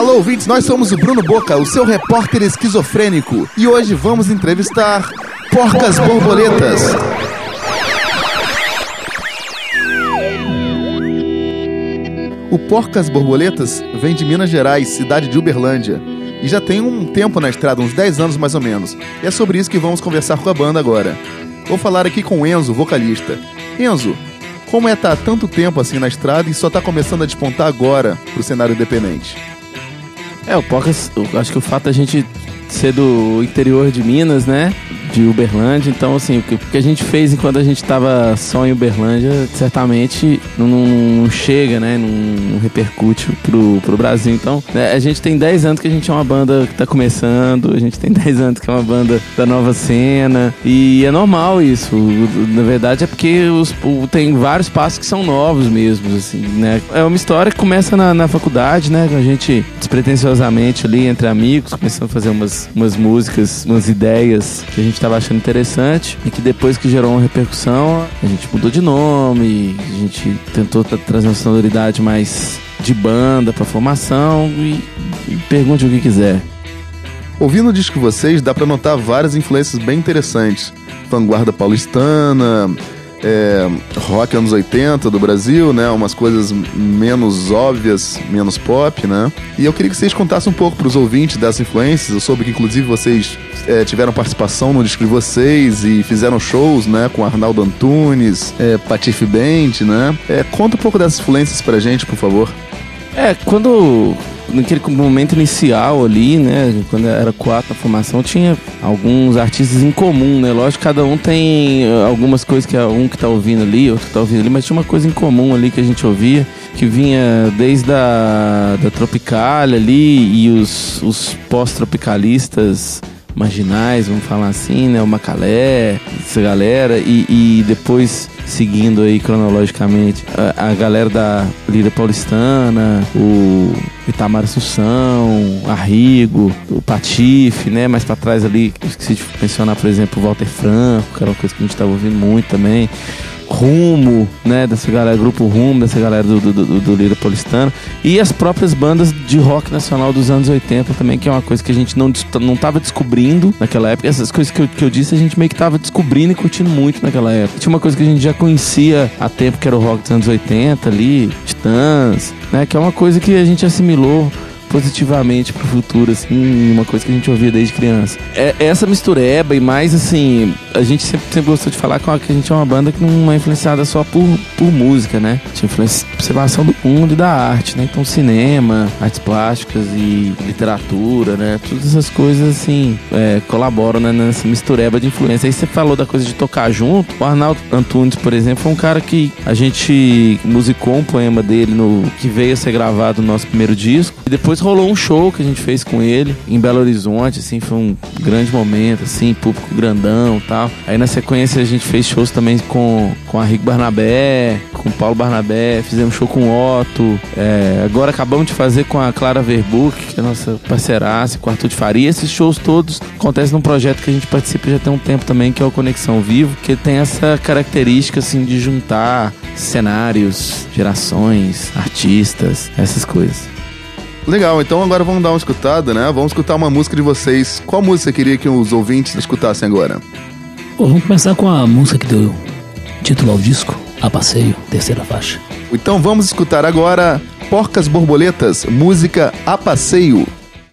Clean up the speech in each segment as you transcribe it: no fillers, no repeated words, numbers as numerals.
Alô, ouvintes, nós somos o Bruno Boca, o seu repórter esquizofrênico. E hoje vamos entrevistar Porcas Borboletas. O Porcas Borboletas vem de Minas Gerais, cidade de Uberlândia. E já tem um tempo na estrada, uns 10 anos mais ou menos. E é sobre isso que vamos conversar com a banda agora. Vou falar aqui com o Enzo, vocalista. Enzo, como é estar tanto tempo assim na estrada e só tá começando a despontar agora pro cenário independente? O Porcas, eu acho que o fato da gente ser do interior de Minas, né? De Uberlândia, então assim, o que a gente fez enquanto a gente tava só em Uberlândia, certamente não chega, né? Não repercute pro Brasil. Então, né, a gente tem 10 anos que a gente é uma banda que tá começando, a gente tem 10 anos que é uma banda da nova cena, e é normal isso. Na verdade é porque tem vários passos que são novos mesmo, assim, né? É uma história que começa na faculdade, né? A gente despretensiosamente ali entre amigos, começando a fazer umas músicas, umas ideias que a gente estava achando interessante, e que depois que gerou uma repercussão, a gente mudou de nome, a gente tentou trazer uma sonoridade mais de banda pra formação, e pergunte o que quiser. Ouvindo o disco de vocês, dá pra notar várias influências bem interessantes. Vanguarda paulistana, rock anos 80 do Brasil, né? Umas coisas menos óbvias, menos pop, né? E eu queria que vocês contassem um pouco pros ouvintes dessas influências. Eu soube que inclusive vocês tiveram participação no disco de vocês e fizeram shows, né? Com Arnaldo Antunes, Patife Band, né? Conta um pouco dessas influências pra gente, por favor. Naquele momento inicial ali, né, quando era 4 na formação, tinha alguns artistas em comum, né? Lógico que cada um tem algumas coisas que é um que tá ouvindo ali, outro que tá ouvindo ali, mas tinha uma coisa em comum ali que a gente ouvia, que vinha desde da Tropicália ali, e os pós-tropicalistas marginais, vamos falar assim, né? O Macalé, essa galera, e depois seguindo aí cronologicamente a galera da Lira Paulistana, o Itamar Assunção, Arrigo, o Patife, né? Mais pra trás ali, esqueci de mencionar, por exemplo, o Walter Franco, que era uma coisa que a gente tava ouvindo muito também. Rumo, né, dessa galera, grupo Rumo, dessa galera do Lira Paulistano, e as próprias bandas de rock nacional dos anos 80 também, que é uma coisa que a gente não tava descobrindo naquela época. Essas coisas que eu disse, a gente meio que tava descobrindo e curtindo muito naquela época. Tinha uma coisa que a gente já conhecia há tempo, que era o rock dos anos 80 ali, Titãs, né, que é uma coisa que a gente assimilou positivamente pro futuro, assim, uma coisa que a gente ouvia desde criança. Essa mistureba, e mais assim, a gente sempre gostou de falar que a gente é uma banda que não é influenciada só por música, né? Tinha influência de observação do mundo e da arte, né? Então cinema, artes plásticas e literatura, né? Todas essas coisas, assim, colaboram, né, nessa mistureba de influência. Aí você falou da coisa de tocar junto. O Arnaldo Antunes, por exemplo, foi um cara que a gente musicou um poema dele que veio a ser gravado no nosso primeiro disco, e depois rolou um show que a gente fez com ele em Belo Horizonte, assim, foi um grande momento, assim, público grandão e tal. Aí na sequência a gente fez shows também com Arrigo Barnabé, com Paulo Barnabé, fizemos show com o Otto, agora acabamos de fazer com a Clara Verbuck, que é a nossa parceiraça, com o Arthur de Faria. Esses shows todos acontecem num projeto que a gente participa já tem um tempo também, que é o Conexão Vivo, que tem essa característica, assim, de juntar cenários, gerações, artistas, essas coisas. Legal, então agora vamos dar uma escutada, né? Vamos escutar uma música de vocês. Qual música você queria que os ouvintes escutassem agora? Vamos começar com a música que deu título ao disco, A Passeio, terceira faixa. Então vamos escutar agora Porcas Borboletas, música A Passeio.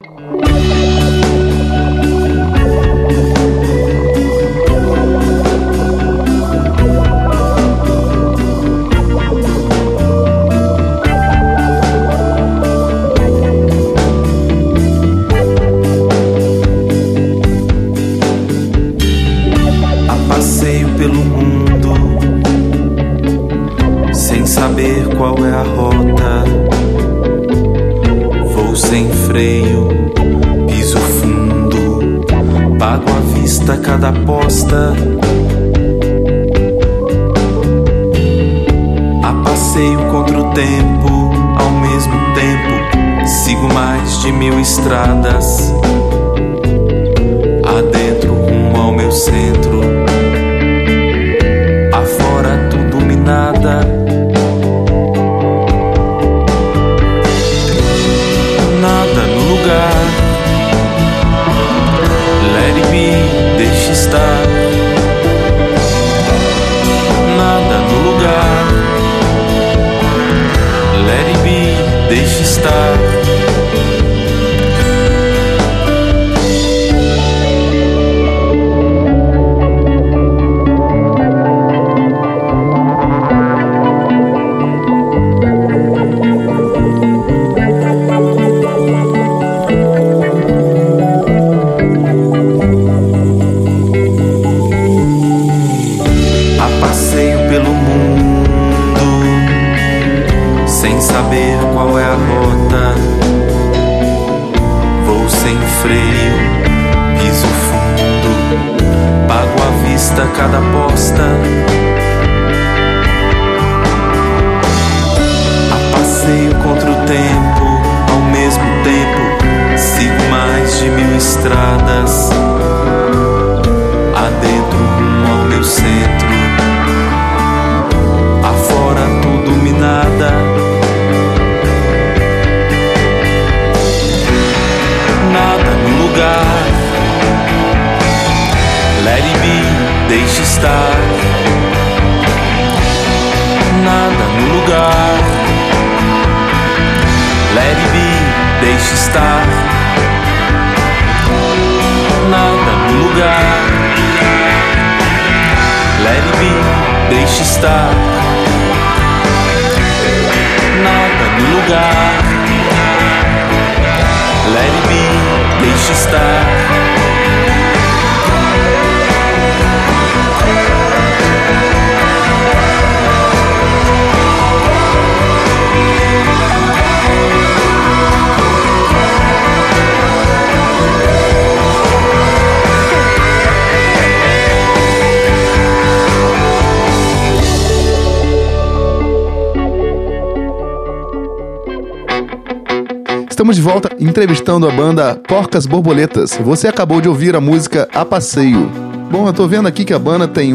Saber qual é a rota, vou sem freio, piso fundo, pago à vista cada aposta. A passeio contra o tempo, ao mesmo tempo sigo mais de 1000 estradas, adentro rumo ao meu centro, afora tudo me nada. Nada estar. Cada aposta, a passeio contra o tempo, ao mesmo tempo sigo mais de 1000 estradas, adentro rumo ao meu centro, afora tudo minada, nada no lugar, let it be. Deixe estar, nada no lugar. Let it be, deixe estar, nada no lugar. Let it be, deixe estar, nada no lugar. Let it be, deixe estar. Estamos de volta entrevistando a banda Porcas Borboletas. Você acabou de ouvir a música A Passeio. Bom, eu tô vendo aqui que a banda tem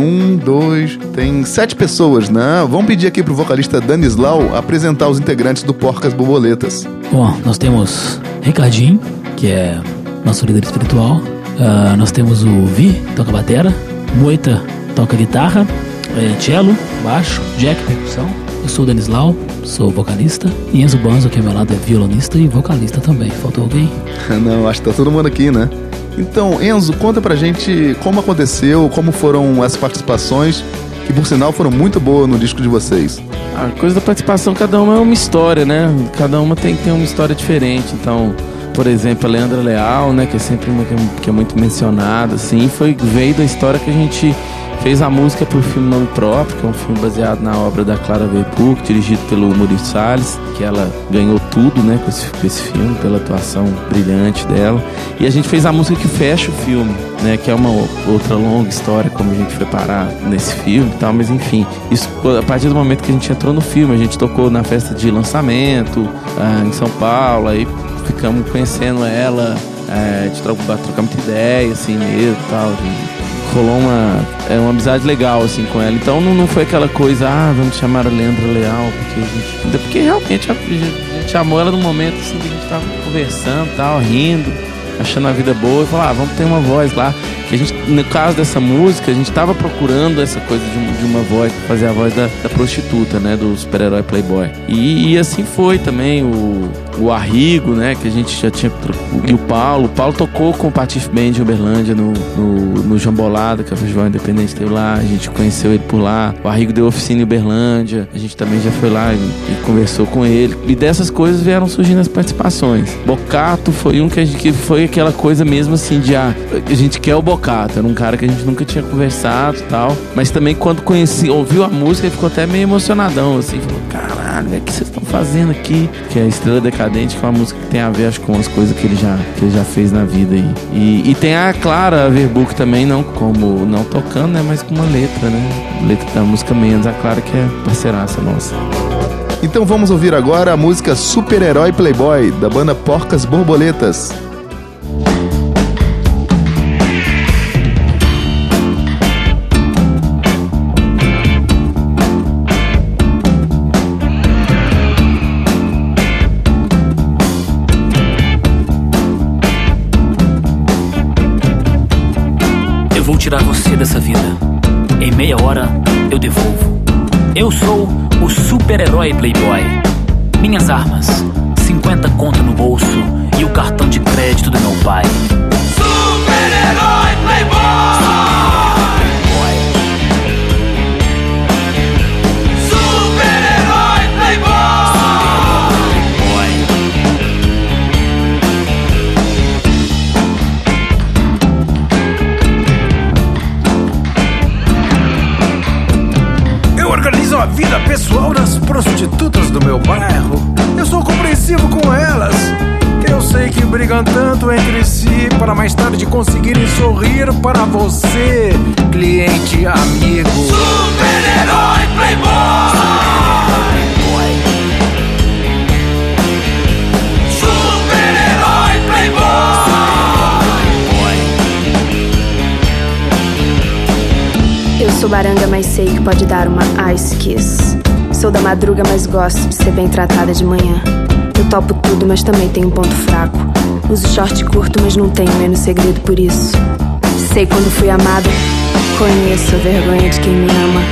7 pessoas, né? Vamos pedir aqui pro vocalista Danislau apresentar os integrantes do Porcas Borboletas. Bom, nós temos Ricardinho, que é nosso líder espiritual. Nós temos o Vi, que toca batera. Moita toca guitarra. Cello, baixo. Jack, percussão. Eu sou o Danislau, sou vocalista. E Enzo Banzo, que ao meu lado é violonista e vocalista também. Faltou alguém? Não, acho que tá todo mundo aqui, né? Então, Enzo, conta pra gente como aconteceu, como foram as participações, que por sinal foram muito boas no disco de vocês. A coisa da participação, cada uma é uma história, né? Cada uma tem que ter uma história diferente. Então, por exemplo, a Leandra Leal, né? Que é sempre uma que é muito mencionada, assim. Veio da história que a gente fez a música pro filme Nome Próprio, que é um filme baseado na obra da Clara Verpuk, dirigido pelo Maurício Salles, que ela ganhou tudo, né, com esse filme, pela atuação brilhante dela. E a gente fez a música que fecha o filme, né, que é uma outra longa história, como a gente foi parar nesse filme e tal, mas enfim, isso a partir do momento que a gente entrou no filme, a gente tocou na festa de lançamento em São Paulo, aí ficamos conhecendo ela, de trocar muita ideia, assim mesmo e tal, rolou uma amizade legal, assim, com ela. Então não foi aquela coisa, vamos chamar a Leandra Leal, porque realmente a gente chamou ela num momento, assim, que a gente tava conversando, tal, rindo, achando a vida boa, e falou, vamos ter uma voz lá. Que a gente, no caso dessa música, a gente tava procurando essa coisa de uma voz, fazer a voz da prostituta, né, do super-herói Playboy. E assim foi também o Arrigo, né, que a gente já tinha... E o Paulo tocou com o Patife Band de Uberlândia no Jambolada, que é o festival independente, teve lá, a gente conheceu ele por lá. O Arrigo deu oficina em Uberlândia, a gente também já foi lá e conversou com ele. E dessas coisas vieram surgindo as participações. Bocato foi um que foi aquela coisa mesmo assim de a gente quer o Bocato, era um cara que a gente nunca tinha conversado e tal, mas também quando ouviu a música, ele ficou até meio emocionadão, assim, falou, caralho, o que vocês estão fazendo aqui? Que é a Estrela Decadente, que é uma música que tem a ver, acho, com as coisas que ele já fez na vida aí. E tem a Clara Verpuk também, não tocando, né, mas com uma letra, né, letra da música Menos, a Clara que é parceiraça nossa. Então vamos ouvir agora a música Super-Herói Playboy, da banda Porcas Borboletas. Eu vou tirar você dessa vida. Em meia hora eu devolvo. Eu sou o super-herói Playboy. Minhas armas 50 conto no bolso e o cartão de crédito do meu pai. Super-herói Playboy! Super-herói Playboy! Eu organizo a vida pessoal das prostitutas do meu bairro. Eu sou compreensivo com elas. Eu sei que brigam tanto entre si para mais tarde conseguirem sorrir para você, cliente amigo. Super-herói Playboy! Super-herói Playboy! Eu sou baranga, mas sei que pode dar uma ice kiss. Sou da madruga, mas gosto de ser bem tratada de manhã. Eu topo tudo, mas também tenho um ponto fraco. Uso short curto, mas não tenho menos segredo por isso. Sei quando fui amada, conheço a vergonha de quem me ama.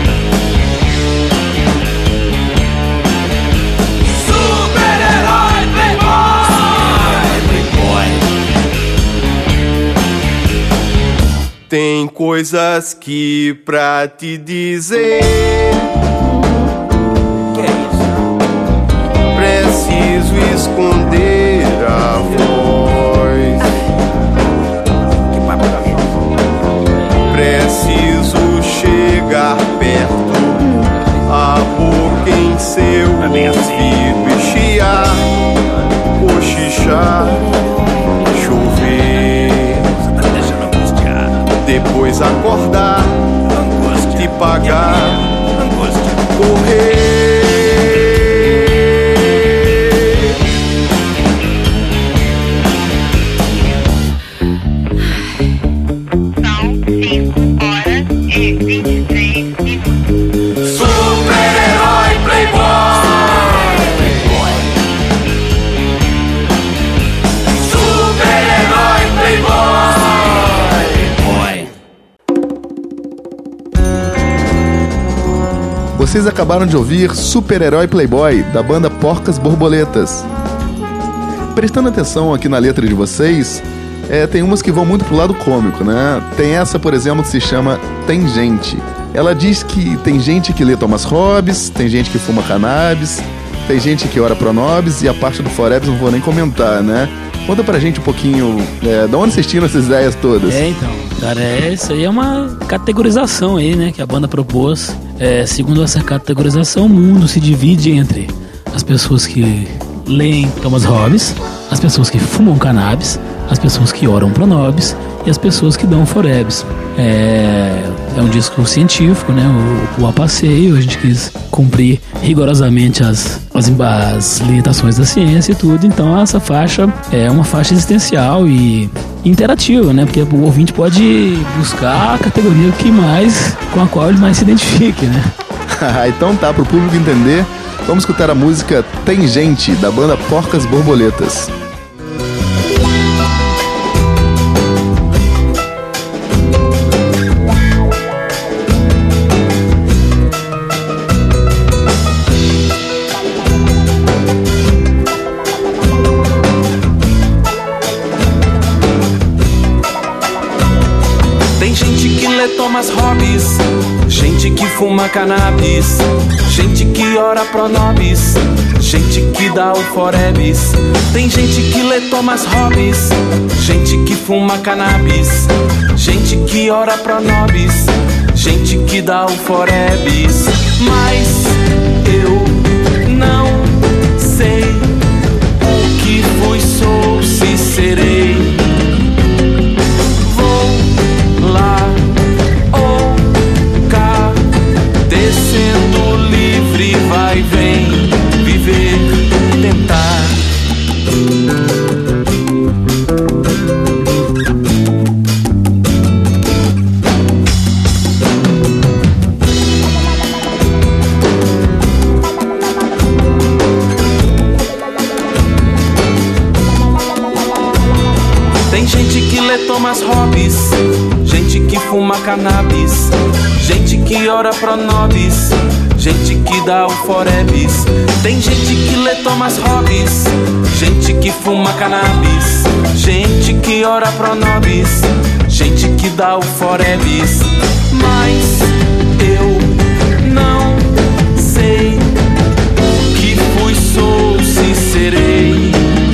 Super-herói Playboy! Tem coisas que pra te dizer. Preciso esconder a voz. Preciso chegar perto, a boca em seu ouvido e chiar, cochichar, chover, depois acordar, te pagar, correr. Super-herói Playboy! Super-herói Playboy! Vocês acabaram de ouvir Super-herói Playboy, da banda Porcas Borboletas. Prestando atenção aqui na letra de vocês, tem umas que vão muito pro lado cômico, né? Tem essa, por exemplo, que se chama Tem Gente. Ela diz que tem gente que lê Thomas Hobbes, tem gente que fuma cannabis, tem gente que ora pronobis, e a parte do Forebs não vou nem comentar, né? Conta pra gente um pouquinho, de onde vocês tiram essas ideias todas? Então, cara, isso aí é uma categorização aí, né, que a banda propôs. Segundo essa categorização, o mundo se divide entre as pessoas que leem Thomas Hobbes, as pessoas que fumam cannabis, as pessoas que oram pronobis e as pessoas que dão forebs. É um disco científico, né? O A Passeio, a gente quis cumprir rigorosamente as limitações da ciência e tudo. Então essa faixa é uma faixa existencial e interativa, né? Porque o ouvinte pode buscar a categoria com a qual ele mais se identifique, né? Então tá, pro público entender, vamos escutar a música Tem Gente, da banda Porcas Borboletas. Thomas Hobbes, gente que fuma cannabis, gente que ora pronobis, gente que dá o forebis. Tem gente que lê Thomas Hobbes, gente que fuma cannabis, gente que ora pronobis, gente que dá o forebis. Mas eu não sei o que fui, sou, se serei. Vou lá ou cá, descendo livre, vai, vem, viver, tentar. Tem gente que lê Thomas Hobbes, gente que fuma cannabis, gente que ora pronobis, gente que dá o forebis. Tem gente que lê Thomas Hobbes, gente que fuma cannabis, gente que ora pro nobis, gente que dá o forebis. Mas eu não sei o que fui, sou, se serei.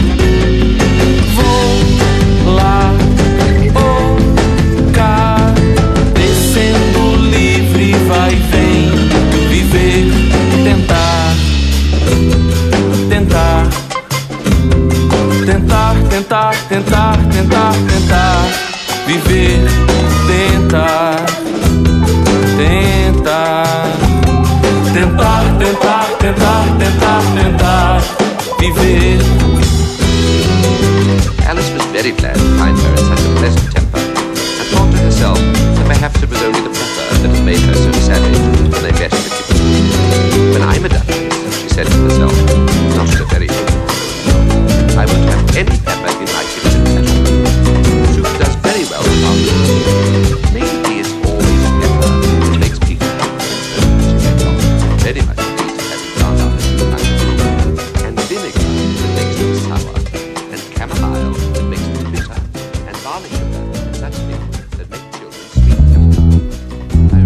Vou lá ou cá, descendo livre, vai e vem. Viver, tentar, tentar, tentar, tentar, tentar, tentar, tentar. Viver, tentar, tentar, tentar, tentar, tentar, tentar, tentar. Viver. Alice was very glad to find her in such a pleasant temper, and thought to herself that perhaps it was only the pepper that had made her so savage when they met in the kitchen. When I'm a duchess, she said to herself, not in a very good I won't have any pepper in my kitchen at all. Soup does very well without it. Maybe it's always pepper that makes people very much pleased to have it found out and vinegar that makes them sour, and chamomile that makes them bitter, and barley sugar and such things that make children sweet. I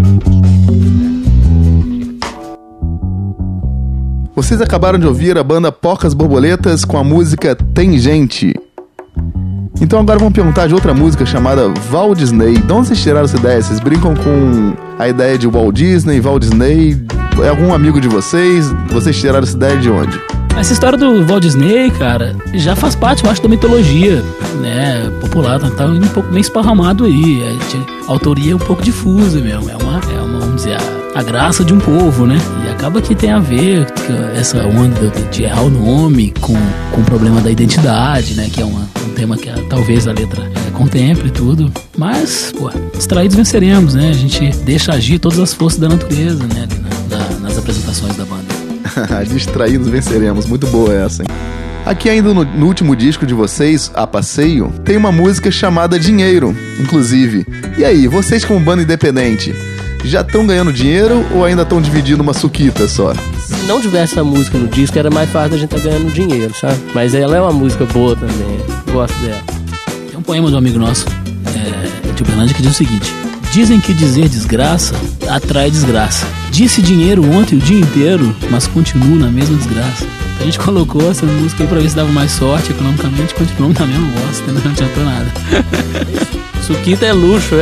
Vocês acabaram de ouvir a banda Porcas Borboletas com a música Tem Gente. Então agora vamos perguntar de outra música chamada Walt Disney. De onde vocês tiraram essa ideia? Vocês brincam com a ideia de Walt Disney, Walt Disney? É algum amigo de vocês? Vocês tiraram essa ideia de onde? Essa história do Walt Disney, cara, já faz parte, eu acho, da mitologia, né, popular, tá um pouco meio esparramado aí. A autoria é um pouco difusa mesmo, é uma vamos dizer, a graça de um povo, né? E acaba que tem a ver com essa onda de errar o nome com o problema da identidade, né? Que é um tema que talvez a letra contemple e tudo. Mas, pô, distraídos venceremos, né? A gente deixa agir todas as forças da natureza, né? Nas apresentações da banda. Distraídos venceremos, muito boa essa, hein? Aqui ainda no último disco de vocês, A Passeio, tem uma música chamada Dinheiro, inclusive. E aí, vocês como banda independente, já estão ganhando dinheiro ou ainda estão dividindo uma suquita só? Se não tivesse essa música no disco, era mais fácil a gente estar ganhando dinheiro, sabe? Mas ela é uma música boa também, gosto dela. Tem um poema de um amigo nosso, de Uberlândia, que diz o seguinte: dizem que dizer desgraça atrai desgraça. Disse dinheiro ontem o dia inteiro, mas continuo na mesma desgraça. A gente colocou essa música aí pra ver se dava mais sorte economicamente, continuamos na mesma bosta, não adiantou nada. Suquita é luxo,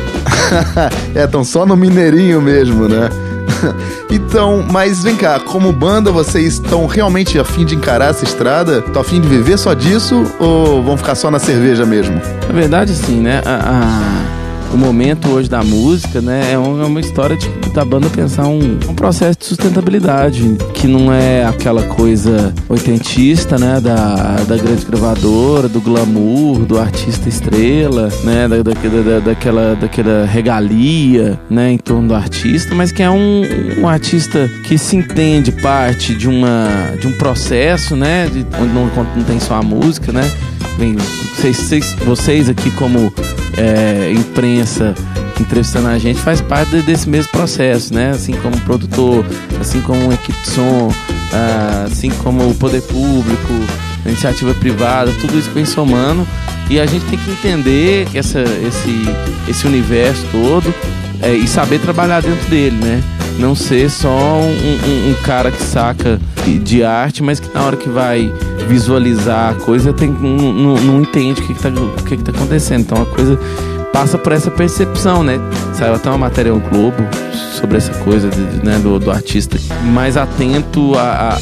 tão só no mineirinho mesmo, né? Então, mas vem cá, como banda, vocês estão realmente a fim de encarar essa estrada? Estão a fim de viver só disso ou vão ficar só na cerveja mesmo? Na verdade, sim, né? O momento hoje da música, né, é uma história da banda pensar um processo de sustentabilidade, que não é aquela coisa oitentista, né, da grande gravadora, do glamour, do artista estrela, né, daquela regalia, né, em torno do artista, mas que é um artista que se entende parte de um processo, né, onde não tem só a música, né. Bem, vocês aqui como imprensa entrevistando a gente faz parte desse mesmo processo, né? Assim como o produtor, assim como uma equipe de som, assim como o poder público, a iniciativa privada, tudo isso vem somando e a gente tem que entender esse universo todo e saber trabalhar dentro dele, né? Não ser só um cara que saca de arte, mas que na hora que vai visualizar a coisa não entende o que tá acontecendo. Então a coisa passa por essa percepção, né? Saiu até uma matéria no Globo sobre essa coisa do artista mais atento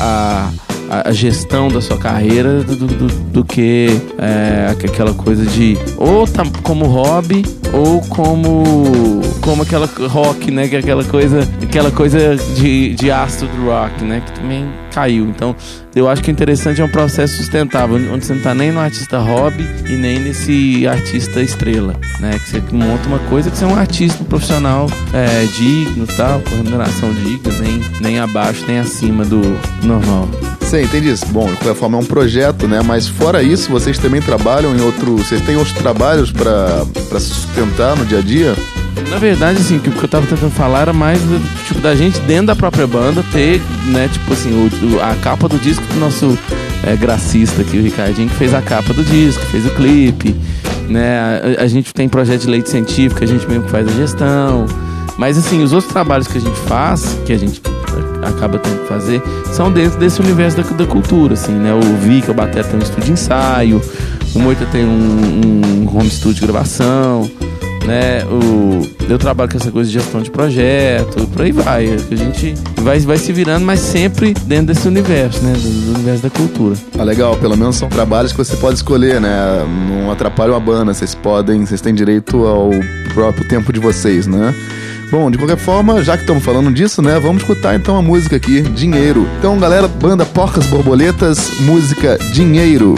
a gestão da sua carreira do que aquela coisa de ou tá como hobby ou como aquela rock, né, que é aquela coisa de astro do rock, né, que também caiu. Então eu acho que o interessante é um processo sustentável, onde você não tá nem no artista hobby e nem nesse artista estrela, né, que você monta uma coisa que você é um artista profissional digno, tal, com remuneração digna, nem abaixo nem acima do normal. Sim, entendi isso. Bom, de qualquer forma é um projeto, né? Mas fora isso, vocês também trabalham vocês têm outros trabalhos para sustentar no dia a dia? Na verdade, assim, o que eu tava tentando falar era mais tipo, da gente dentro da própria banda ter, né, tipo assim, a capa do disco do nosso gracista aqui, o Ricardinho, que fez a capa do disco, fez o clipe, né? A gente tem projeto de leite científico, a gente mesmo que faz a gestão. Mas assim, os outros trabalhos que a gente faz, que a gente acaba tendo que fazer, são dentro desse universo da cultura, assim, né? O Vic, o batera, tem um estúdio de ensaio, o Moita tem um home studio de gravação, né? Eu trabalho com essa coisa de gestão de projeto, por aí vai. A gente vai se virando, mas sempre dentro desse universo, né? Do universo da cultura. Ah, legal, pelo menos são trabalhos que você pode escolher, né? Não atrapalham a banda, vocês têm direito ao próprio tempo de vocês, né? Bom, de qualquer forma, já que estamos falando disso, né, vamos escutar então a música aqui, Dinheiro. Então, galera, banda Porcas Borboletas, música Dinheiro.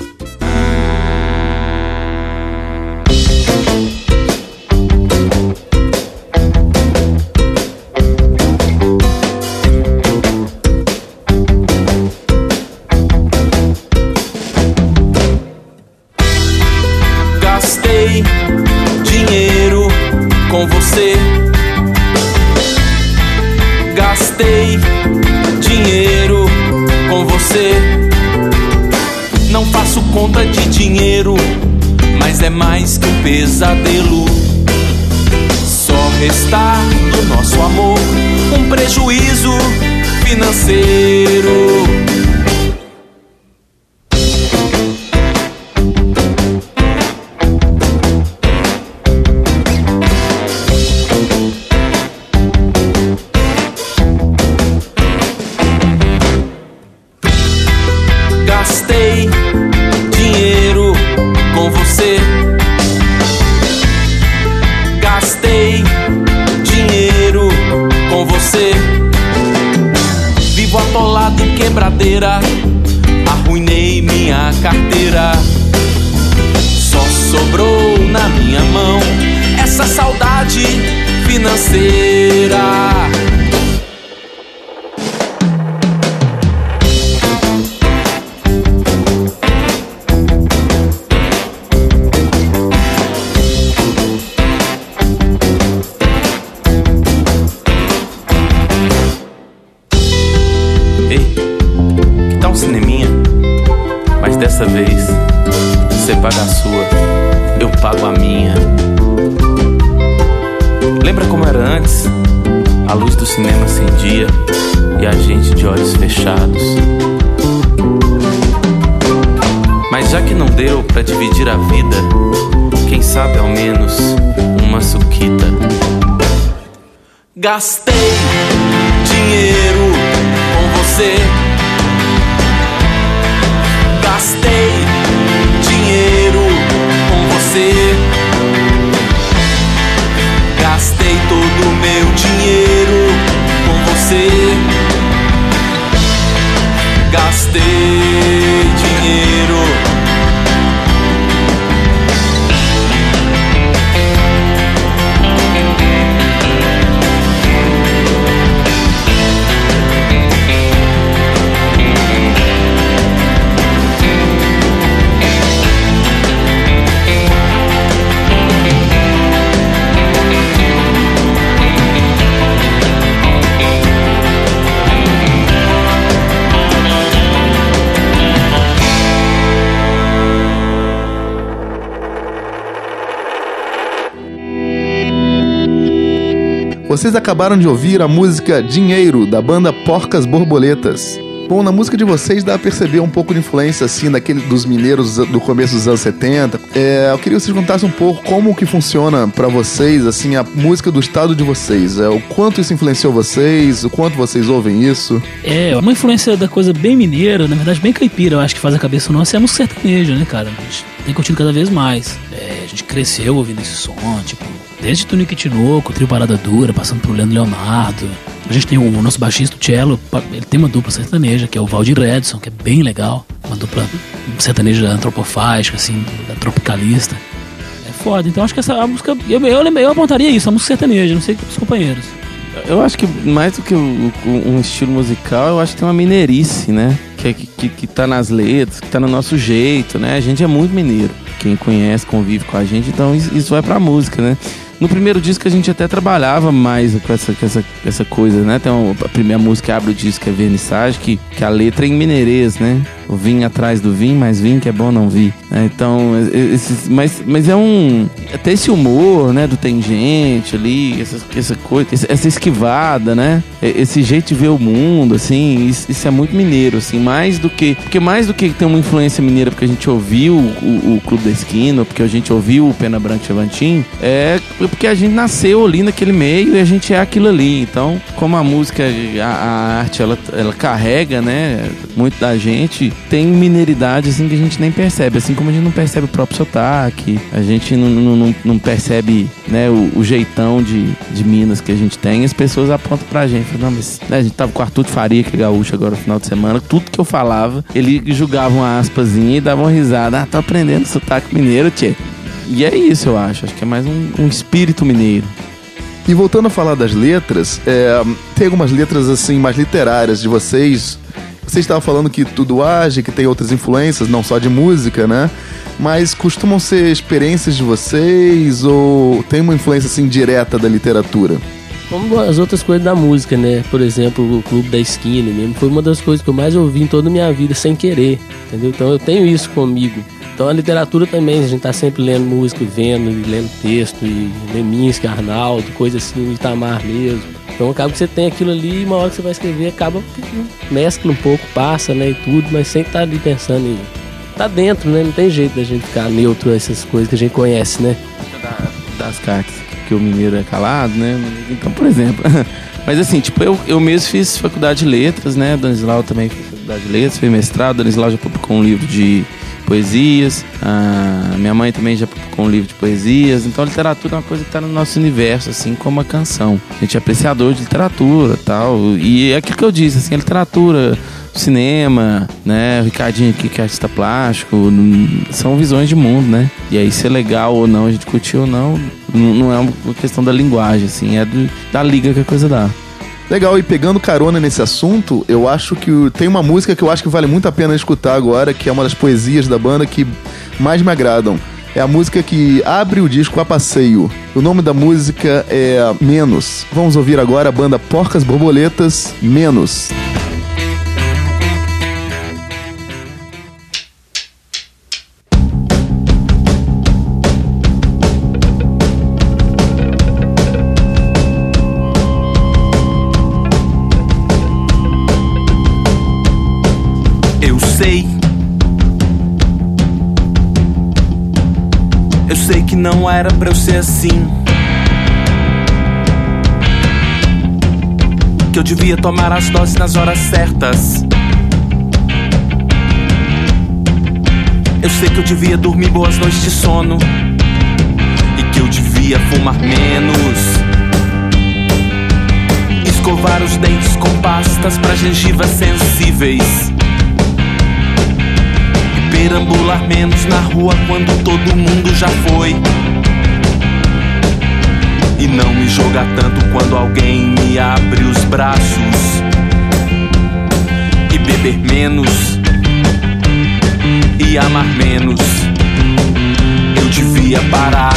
Gastei dinheiro com você. Gastei dinheiro com você. Não faço conta de dinheiro, mas é mais que um pesadelo. Só restar do nosso amor um prejuízo financeiro. Gastei dinheiro com você. Gastei dinheiro com você. Vivo atolado em quebradeira, arruinei minha carteira. Só sobrou na minha mão essa saudade financeira. Dessa vez, você paga a sua, eu pago a minha. Lembra como era antes? A luz do cinema acendia e a gente de olhos fechados. Mas já que não deu pra dividir a vida, quem sabe ao menos uma suquita. Gastei dinheiro com você. Gastei dinheiro com você. Gastei todo o meu dinheiro com você. Gastei dinheiro. Vocês acabaram de ouvir a música Dinheiro, da banda Porcas Borboletas. Bom, na música de vocês dá a perceber um pouco de influência, assim, dos mineiros do começo dos anos 70. Eu queria que vocês contassem um pouco como que funciona pra vocês, assim, a música do estado de vocês. O quanto isso influenciou vocês, o quanto vocês ouvem isso. É, uma influência da coisa bem mineira, na verdade bem caipira, eu acho que faz a cabeça nossa, é a música sertaneja, né, cara? A gente tem curtido cada vez mais. A gente cresceu ouvindo esse som, tipo, desde Tunique Tinoco, Trio Parada Dura, passando pro Leandro Leonardo. A gente tem o nosso baixista, o Cello, ele tem uma dupla sertaneja, que é o Valdir Edson, que é bem legal. Uma dupla sertaneja antropofágica, assim, tropicalista. É foda, então acho que essa música, eu apontaria isso, a música sertaneja, não sei os companheiros. Eu acho que mais do que um estilo musical, eu acho que tem uma mineirice, né? Que tá nas letras, que tá no nosso jeito, né? A gente é muito mineiro. Quem conhece, convive com a gente, então isso vai pra música, né? No primeiro disco a gente até trabalhava mais com essa coisa, né? Tem a primeira música que abre o disco, é Vernissage, que a letra é em mineirês, né? O vinho atrás do vinho, mas vinho que é bom não vi. Então, mas é até esse humor, né? Do tem gente ali, essa coisa, essa esquivada, né? Esse jeito de ver o mundo, assim, isso é muito mineiro, assim, porque mais do que tem uma influência mineira, porque a gente ouviu o Clube da Esquina, porque a gente ouviu o Pena Branca Chavantin, é porque a gente nasceu ali naquele meio e a gente é aquilo ali. Então, como a música, a arte, ela carrega, né, muito da gente, tem mineiridade, assim, que a gente nem percebe, assim como a gente não percebe o próprio sotaque, a gente não percebe, né, o jeitão de Minas que a gente tem. As pessoas apontam pra gente, falam, não, mas, né, a gente tava com o Arthur de Faria, que é gaúcho agora no final de semana, tudo que eu falava, ele julgava uma aspazinha e dava uma risada, tô aprendendo sotaque mineiro, tchê. E é isso, eu acho que é mais um espírito mineiro. E voltando a falar das letras, tem algumas letras assim mais literárias de vocês. Você estava falando que tudo age, que tem outras influências, não só de música, né? Mas costumam ser experiências de vocês ou tem uma influência assim direta da literatura? Como as outras coisas da música, né? Por exemplo, o Clube da Esquina mesmo, foi uma das coisas que eu mais ouvi em toda a minha vida sem querer, entendeu? Então eu tenho isso comigo. Então a literatura também, a gente tá sempre lendo música, vendo e lendo texto, e Leminski, Arnaldo, coisa assim, Itamar mesmo. Então acaba que você tem aquilo ali e uma hora que você vai escrever, acaba que mescla um pouco, passa, né, e tudo, mas sempre tá ali pensando em... Tá dentro, né? Não tem jeito da gente ficar neutro a essas coisas que a gente conhece, né? Das cartas que o mineiro é calado, né? Então, por exemplo... Mas assim, tipo, eu mesmo fiz faculdade de letras, né? Danislau também fez faculdade de letras, fez mestrado. Danislau já publicou um livro de poesias. Minha mãe também já publicou um livro de poesias. Então a literatura é uma coisa que está no nosso universo, assim como a canção. A gente é apreciador de literatura e tal. E é aquilo que eu disse, assim, a literatura, o cinema, né? O Ricardinho aqui, que é artista plástico, são visões de mundo, né? E aí, se é legal ou não, a gente curtir ou não, não é uma questão da linguagem, assim, é da liga que a coisa dá. Legal, e pegando carona nesse assunto, eu acho que tem uma música que eu acho que vale muito a pena escutar agora, que é uma das poesias da banda que mais me agradam. É a música que abre o disco A Passeio. O nome da música é Menos. Vamos ouvir agora a banda Porcas Borboletas, Menos. Eu sei que não era pra eu ser assim, que eu devia tomar as doses nas horas certas. Eu sei que eu devia dormir boas noites de sono e que eu devia fumar menos, escovar os dentes com pastas pra gengivas sensíveis, perambular menos na rua quando todo mundo já foi, e não me jogar tanto quando alguém me abre os braços, e beber menos e amar menos. Eu devia parar.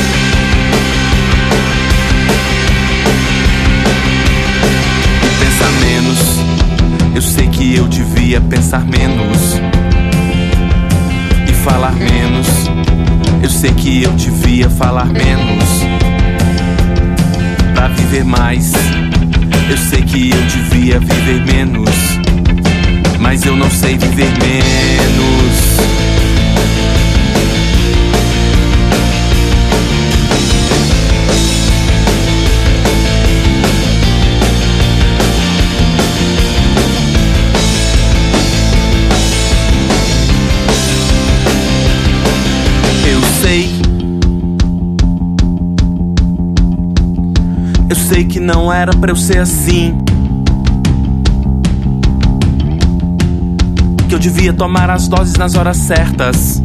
E pensar menos. Eu sei que eu devia pensar menos falar menos. Eu sei que eu devia falar menos pra viver mais. Eu sei que eu devia viver menos, mas eu não sei viver menos. Eu sei que não era pra eu ser assim, que eu devia tomar as doses nas horas certas.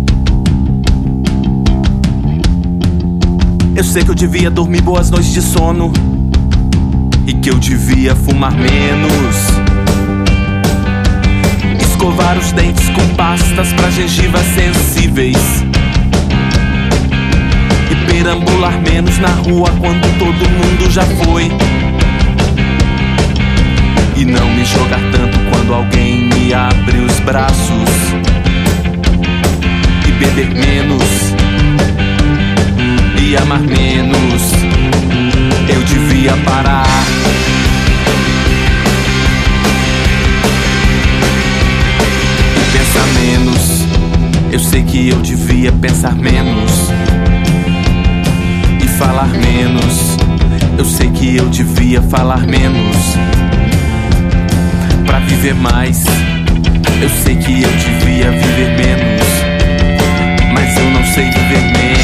Eu sei que eu devia dormir boas noites de sono e que eu devia fumar menos, escovar os dentes com pastas pra gengivas sensíveis e Perambular menos na rua quando todo mundo já foi. E não me jogar tanto quando alguém me abre os braços. E beber menos, e amar menos. Eu devia parar. E pensar menos. Eu sei que eu devia pensar menos. E falar menos. Eu sei que eu devia falar menos. Pra viver mais. Eu sei que eu devia viver menos. Mas eu não sei viver menos.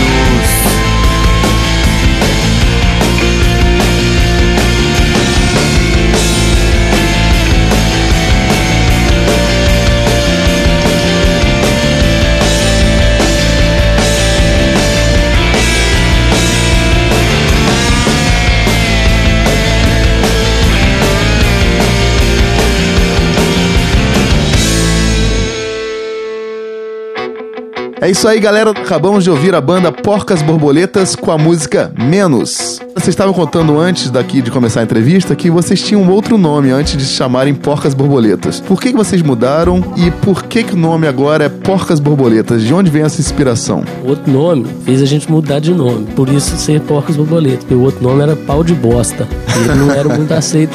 É isso aí, galera. Acabamos de ouvir a banda Porcas Borboletas com a música Menos. Vocês estavam contando antes daqui de começar a entrevista que vocês tinham um outro nome antes de se chamarem Porcas Borboletas. Por que vocês mudaram e por que o nome agora é Porcas Borboletas? De onde vem essa inspiração? O outro nome fez a gente mudar de nome, por isso ser Porcas Borboletas, porque o outro nome era Pau de Bosta. Ele não era muito aceito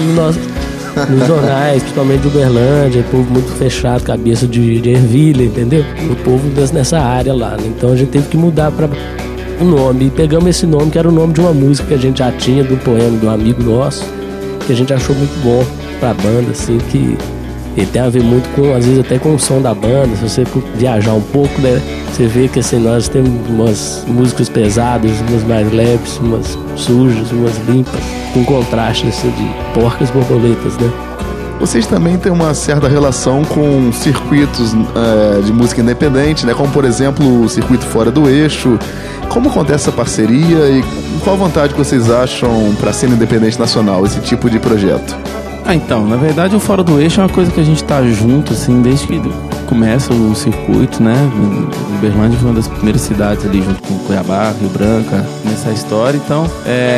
nos jornais, principalmente de Uberlândia, povo muito fechado, cabeça de ervilha, entendeu? O povo nessa área lá, né? Então a gente teve que mudar para o nome. E pegamos esse nome, que era o nome de uma música que a gente já tinha, do poema de um amigo nosso, que a gente achou muito bom pra banda, assim, que ele tem a ver muito com, às vezes até com o som da banda. Se você viajar um pouco, né, você vê que assim, nós temos umas músicas pesadas, umas mais leves, umas sujas, umas limpas, com contraste assim, de Porcas Borboletas, né? Vocês também têm uma certa relação com circuitos de música independente, né? Como, por exemplo, o circuito Fora do Eixo. Como acontece essa parceria e qual a vantagem que vocês acham para a cena independente nacional, esse tipo de projeto? Então, na verdade, o Fora do Eixo é uma coisa que a gente tá junto, assim, desde que começa o circuito, né? Uberlândia foi uma das primeiras cidades ali, junto com Cuiabá, Rio Branco, nessa história. Então,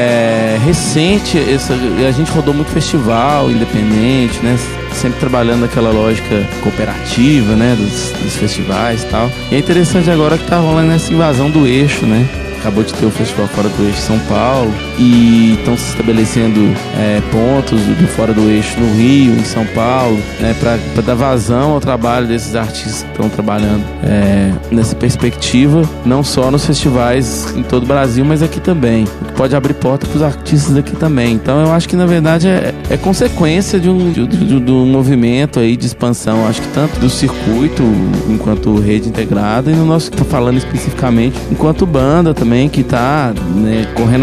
é recente, a gente rodou muito festival independente, né? Sempre trabalhando naquela lógica cooperativa, né? Dos festivais e tal. E é interessante agora que tá rolando essa invasão do eixo, né? Acabou de ter o Festival Fora do Eixo em São Paulo e estão se estabelecendo pontos do Fora do Eixo no Rio, em São Paulo, né, para dar vazão ao trabalho desses artistas que estão trabalhando nessa perspectiva, não só nos festivais em todo o Brasil, mas aqui também, o que pode abrir porta para os artistas aqui também. Então eu acho que na verdade é consequência de um movimento aí de expansão, acho que tanto do circuito enquanto rede integrada e no nosso, falando especificamente, enquanto banda também, que tá, né, correndo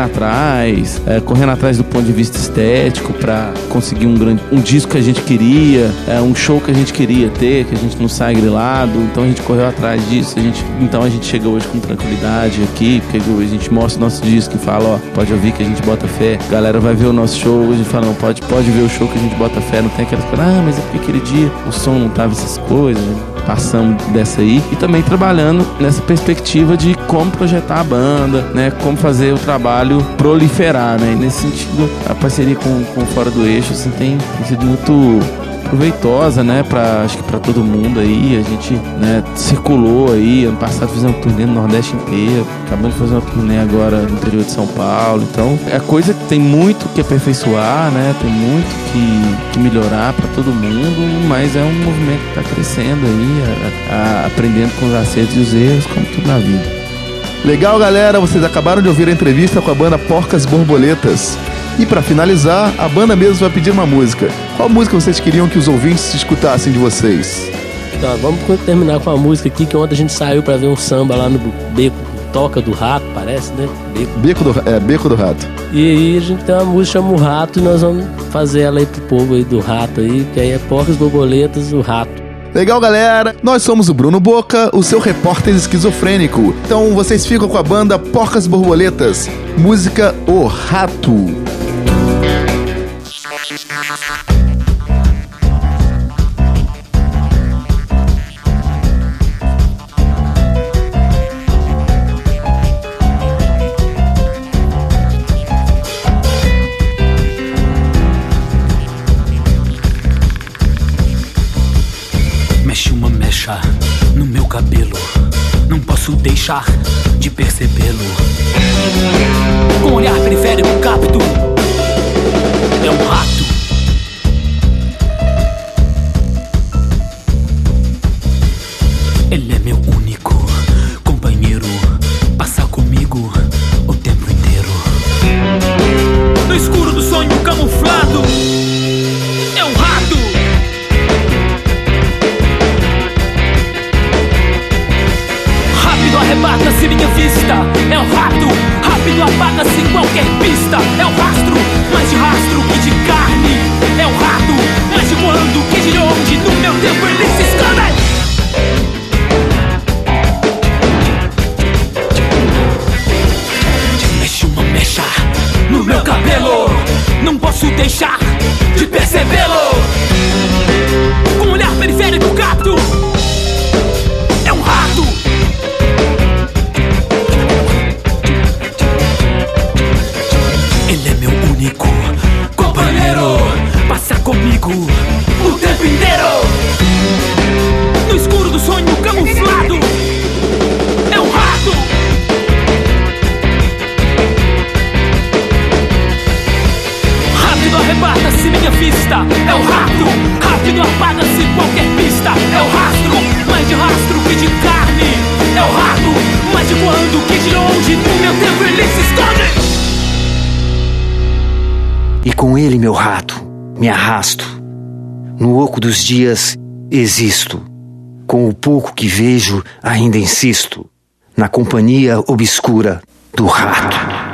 atrás do ponto de vista estético para conseguir um disco que a gente queria, um show que a gente queria ter, que a gente não sai grilado. Então a gente correu atrás disso, então a gente chega hoje com tranquilidade aqui, porque a gente mostra o nosso disco e fala, ó, pode ouvir que a gente bota fé, a galera vai ver o nosso show, a gente fala, não, pode ver o show que a gente bota fé, não tem aquelas coisas, mas é porque aquele dia o som não tava essas coisas, né? Passamos dessa aí e também trabalhando nessa perspectiva de como projetar a banda, né, como fazer o trabalho proliferar, né, e nesse sentido a parceria com o Fora do Eixo assim, tem sido muito proveitosa, né, acho que para todo mundo aí. A gente, né, circulou aí, ano passado fizemos uma turnê no Nordeste inteiro, acabamos de fazer uma turnê agora no interior de São Paulo. Então é coisa que tem muito que aperfeiçoar, né, tem muito que melhorar para todo mundo, mas é um movimento que está crescendo aí, aprendendo com os acertos e os erros, como tudo na vida. Legal, galera, vocês acabaram de ouvir a entrevista com a banda Porcas Borboletas. E pra finalizar, a banda mesmo vai pedir uma música. Qual música vocês queriam que os ouvintes escutassem de vocês? Então, vamos terminar com a música aqui, que ontem a gente saiu pra ver um samba lá no Beco Toca do Rato, parece, né? Beco do Rato. E aí a gente tem uma música chama O Rato e nós vamos fazer ela aí pro povo aí do Rato aí, que aí é Porcas Borboletas, o Rato. Legal, galera! Nós somos o Bruno Boca, o seu repórter esquizofrênico. Então vocês ficam com a banda Porcas Borboletas, música O Rato. mecha no meu cabelo, não posso deixar de percebê-lo. Com o olhar periférico capto, é um rato. Ele é meu único companheiro, passa comigo o tempo inteiro. No escuro do sonho camuflado, é um rato. Rápido arrebata-se minha vista, é um rato. Rápido apaga-se qualquer pista, é um rastro, mais de rastro que de carne. É um rato, mais de quando que de onde no meu tempo ele se esconde. No meu cabelo, não posso deixar de percebê-lo. Com o olhar periférico capto, é um rato. Ele é meu único companheiro, passa comigo o tempo inteiro. No escuro do sonho camuflado, é um rato. Arrebata-se minha vista, é um rato. Rápido apaga-se qualquer pista, é o rastro, mais de rastro que de carne. É o rato, mais de quando que de onde no meu tempo ele se esconde. E com ele, meu rato, me arrasto. No oco dos dias existo. Com o pouco que vejo ainda insisto. Na companhia obscura do rato.